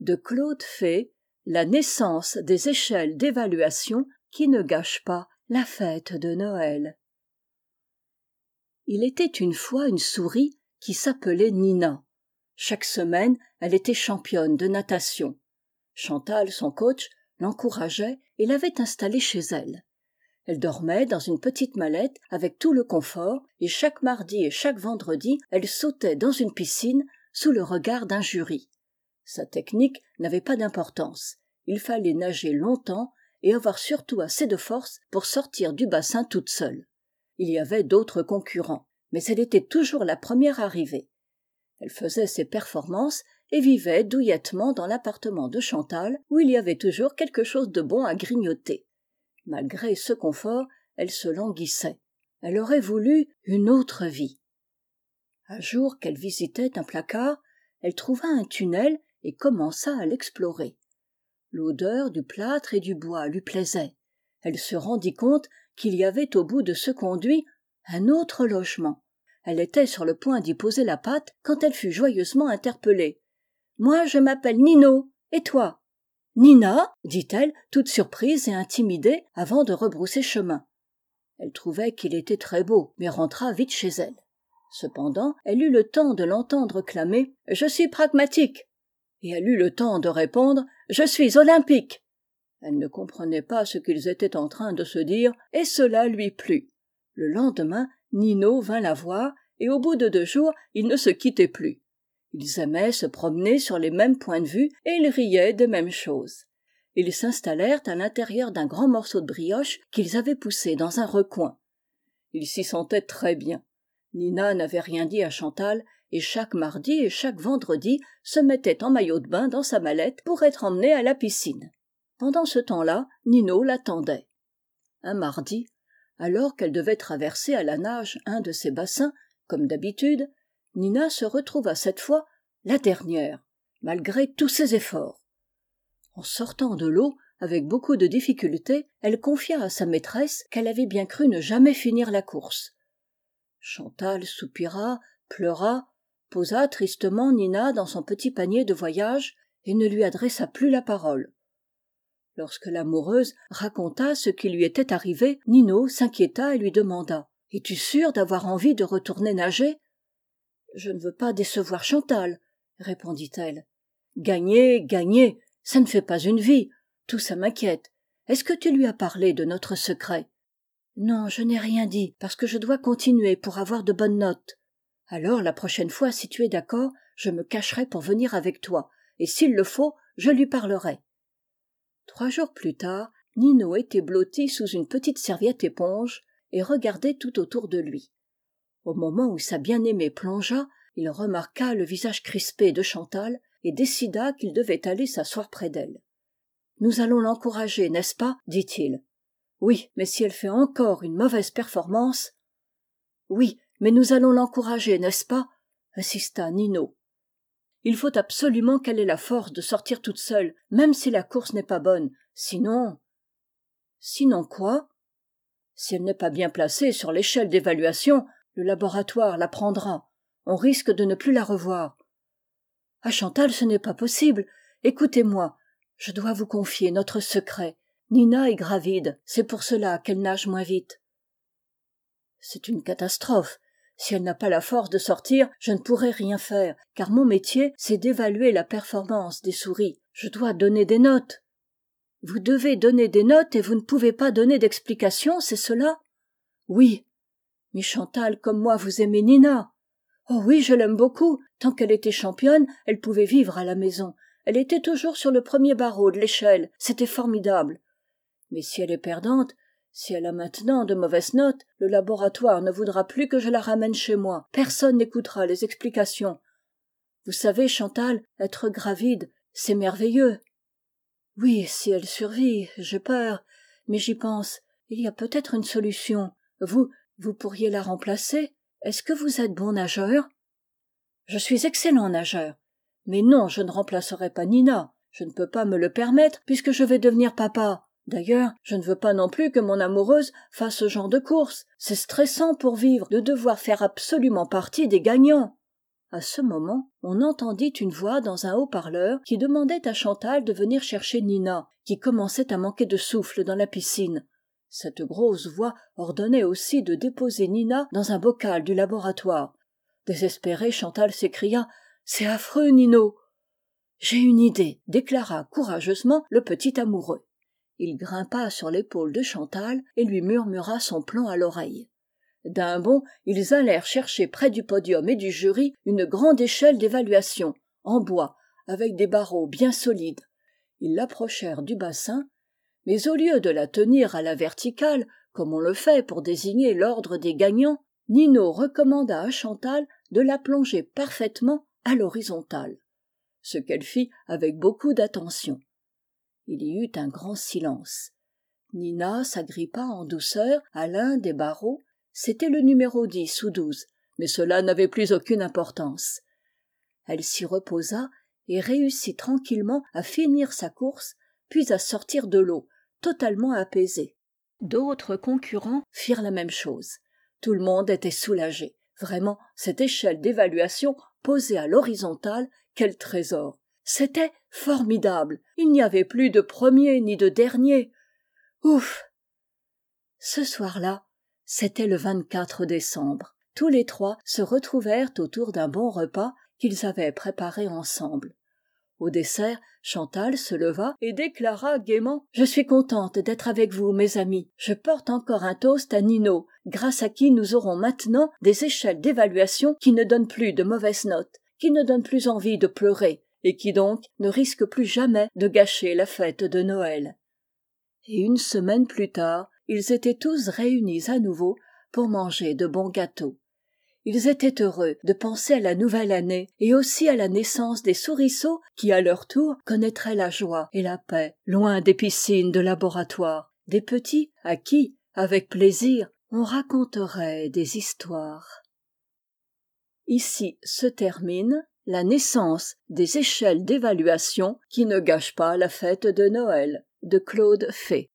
de Claude Fay, la naissance des échelles d'évaluation qui ne gâchent pas la fête de Noël. Il était une fois une souris qui s'appelait Nina. Chaque semaine, elle était championne de natation. Chantal, son coach, l'encourageait et l'avait installée chez elle. Elle dormait dans une petite mallette avec tout le confort et chaque mardi et chaque vendredi, elle sautait dans une piscine sous le regard d'un jury. Sa technique n'avait pas d'importance. Il fallait nager longtemps et avoir surtout assez de force pour sortir du bassin toute seule. Il y avait d'autres concurrents, mais elle était toujours la première arrivée. Elle faisait ses performances et vivait douillettement dans l'appartement de Chantal où il y avait toujours quelque chose de bon à grignoter. Malgré ce confort, elle se languissait. Elle aurait voulu une autre vie. Un jour qu'elle visitait un placard, elle trouva un tunnel et commença à l'explorer. L'odeur du plâtre et du bois lui plaisait. Elle se rendit compte qu'il y avait au bout de ce conduit un autre logement. Elle était sur le point d'y poser la patte quand elle fut joyeusement interpellée. « Moi, je m'appelle Nino. Et toi ?»« Nina ?» dit-elle, toute surprise et intimidée, avant de rebrousser chemin. Elle trouvait qu'il était très beau, mais rentra vite chez elle. Cependant, elle eut le temps de l'entendre clamer « Je suis pragmatique !» et elle eut le temps de répondre « Je suis olympique !» Elle ne comprenait pas ce qu'ils étaient en train de se dire, et cela lui plut. Le lendemain, Nino vint la voir, et au bout de 2 jours, ils ne se quittaient plus. Ils aimaient se promener sur les mêmes points de vue, et ils riaient des mêmes choses. Ils s'installèrent à l'intérieur d'un grand morceau de brioche qu'ils avaient poussé dans un recoin. Ils s'y sentaient très bien. Nina n'avait rien dit à Chantal, et chaque mardi et chaque vendredi se mettait en maillot de bain dans sa mallette pour être emmenée à la piscine. Pendant ce temps-là, Nino l'attendait. Un mardi, alors qu'elle devait traverser à la nage un de ces bassins, comme d'habitude, Nina se retrouva cette fois la dernière, malgré tous ses efforts. En sortant de l'eau, avec beaucoup de difficulté, elle confia à sa maîtresse qu'elle avait bien cru ne jamais finir la course. Chantal soupira, pleura, posa tristement Nina dans son petit panier de voyage et ne lui adressa plus la parole. Lorsque l'amoureuse raconta ce qui lui était arrivé, Nino s'inquiéta et lui demanda « Es-tu sûre d'avoir envie de retourner nager ?»« Je ne veux pas décevoir Chantal, » répondit-elle. « Gagner, gagner, ça ne fait pas une vie. Tout ça m'inquiète. Est-ce que tu lui as parlé de notre secret ?»« Non, je n'ai rien dit, parce que je dois continuer pour avoir de bonnes notes. »« Alors, la prochaine fois, si tu es d'accord, je me cacherai pour venir avec toi, et s'il le faut, je lui parlerai. » 3 jours plus tard, Nino était blotti sous une petite serviette éponge et regardait tout autour de lui. Au moment où sa bien-aimée plongea, il remarqua le visage crispé de Chantal et décida qu'il devait aller s'asseoir près d'elle. « Nous allons l'encourager, n'est-ce pas ?» dit-il. « Oui, mais si elle fait encore une mauvaise performance... »« Oui, mais nous allons l'encourager, n'est-ce pas ?» insista Nino. « Il faut absolument qu'elle ait la force de sortir toute seule, même si la course n'est pas bonne. Sinon... » « Sinon quoi ?»« Si elle n'est pas bien placée sur l'échelle d'évaluation, le laboratoire la prendra. On risque de ne plus la revoir. »« Ah Chantal, ce n'est pas possible. Écoutez-moi, je dois vous confier notre secret. Nina est gravide, c'est pour cela qu'elle nage moins vite. »« C'est une catastrophe. Si elle n'a pas la force de sortir, je ne pourrai rien faire, car mon métier, c'est d'évaluer la performance des souris. Je dois donner des notes. »« Vous devez donner des notes et vous ne pouvez pas donner d'explications, c'est cela ? » ?»« Oui. Mais Chantal, comme moi, vous aimez Nina. »« Oh oui, je l'aime beaucoup. Tant qu'elle était championne, elle pouvait vivre à la maison. Elle était toujours sur le premier barreau de l'échelle. C'était formidable. Mais si elle est perdante, si elle a maintenant de mauvaises notes, le laboratoire ne voudra plus que je la ramène chez moi. Personne n'écoutera les explications. Vous savez, Chantal, être gravide, c'est merveilleux. »« Oui, si elle survit, j'ai peur, mais j'y pense. Il y a peut-être une solution. Vous pourriez la remplacer. Est-ce que vous êtes bon nageur ? » ?»« Je suis excellent nageur. Mais non, je ne remplacerai pas Nina. Je ne peux pas me le permettre puisque je vais devenir papa. D'ailleurs, je ne veux pas non plus que mon amoureuse fasse ce genre de course. C'est stressant pour vivre de devoir faire absolument partie des gagnants. » À ce moment, on entendit une voix dans un haut-parleur qui demandait à Chantal de venir chercher Nina, qui commençait à manquer de souffle dans la piscine. Cette grosse voix ordonnait aussi de déposer Nina dans un bocal du laboratoire. Désespérée, Chantal s'écria « C'est affreux, Nino !»« J'ai une idée !» déclara courageusement le petit amoureux. Il grimpa sur l'épaule de Chantal et lui murmura son plan à l'oreille. D'un bond, ils allèrent chercher près du podium et du jury une grande échelle d'évaluation, en bois, avec des barreaux bien solides. Ils l'approchèrent du bassin, mais au lieu de la tenir à la verticale, comme on le fait pour désigner l'ordre des gagnants, Nino recommanda à Chantal de la plonger parfaitement à l'horizontale, ce qu'elle fit avec beaucoup d'attention. Il y eut un grand silence. Nina s'agrippa en douceur à l'un des barreaux. C'était le numéro 10 ou 12, mais cela n'avait plus aucune importance. Elle s'y reposa et réussit tranquillement à finir sa course, puis à sortir de l'eau, totalement apaisée. D'autres concurrents firent la même chose. Tout le monde était soulagé. Vraiment, cette échelle d'évaluation posée à l'horizontale, quel trésor! C'était formidable. Il n'y avait plus de premier ni de dernier. Ouf! Ce soir-là, c'était le 24 décembre. Tous les trois se retrouvèrent autour d'un bon repas qu'ils avaient préparé ensemble. Au dessert, Chantal se leva et déclara gaiement « Je suis contente d'être avec vous, mes amis. Je porte encore un toast à Nino, grâce à qui nous aurons maintenant des échelles d'évaluation qui ne donnent plus de mauvaises notes, qui ne donnent plus envie de pleurer, et qui donc ne risquent plus jamais de gâcher la fête de Noël. » Et une semaine plus tard, ils étaient tous réunis à nouveau pour manger de bons gâteaux. Ils étaient heureux de penser à la nouvelle année et aussi à la naissance des souriceaux qui, à leur tour, connaîtraient la joie et la paix, loin des piscines de laboratoire, des petits à qui, avec plaisir, on raconterait des histoires. Ici se termine la naissance des échelles d'évaluation qui ne gâchent pas la fête de Noël, de Claude Fay.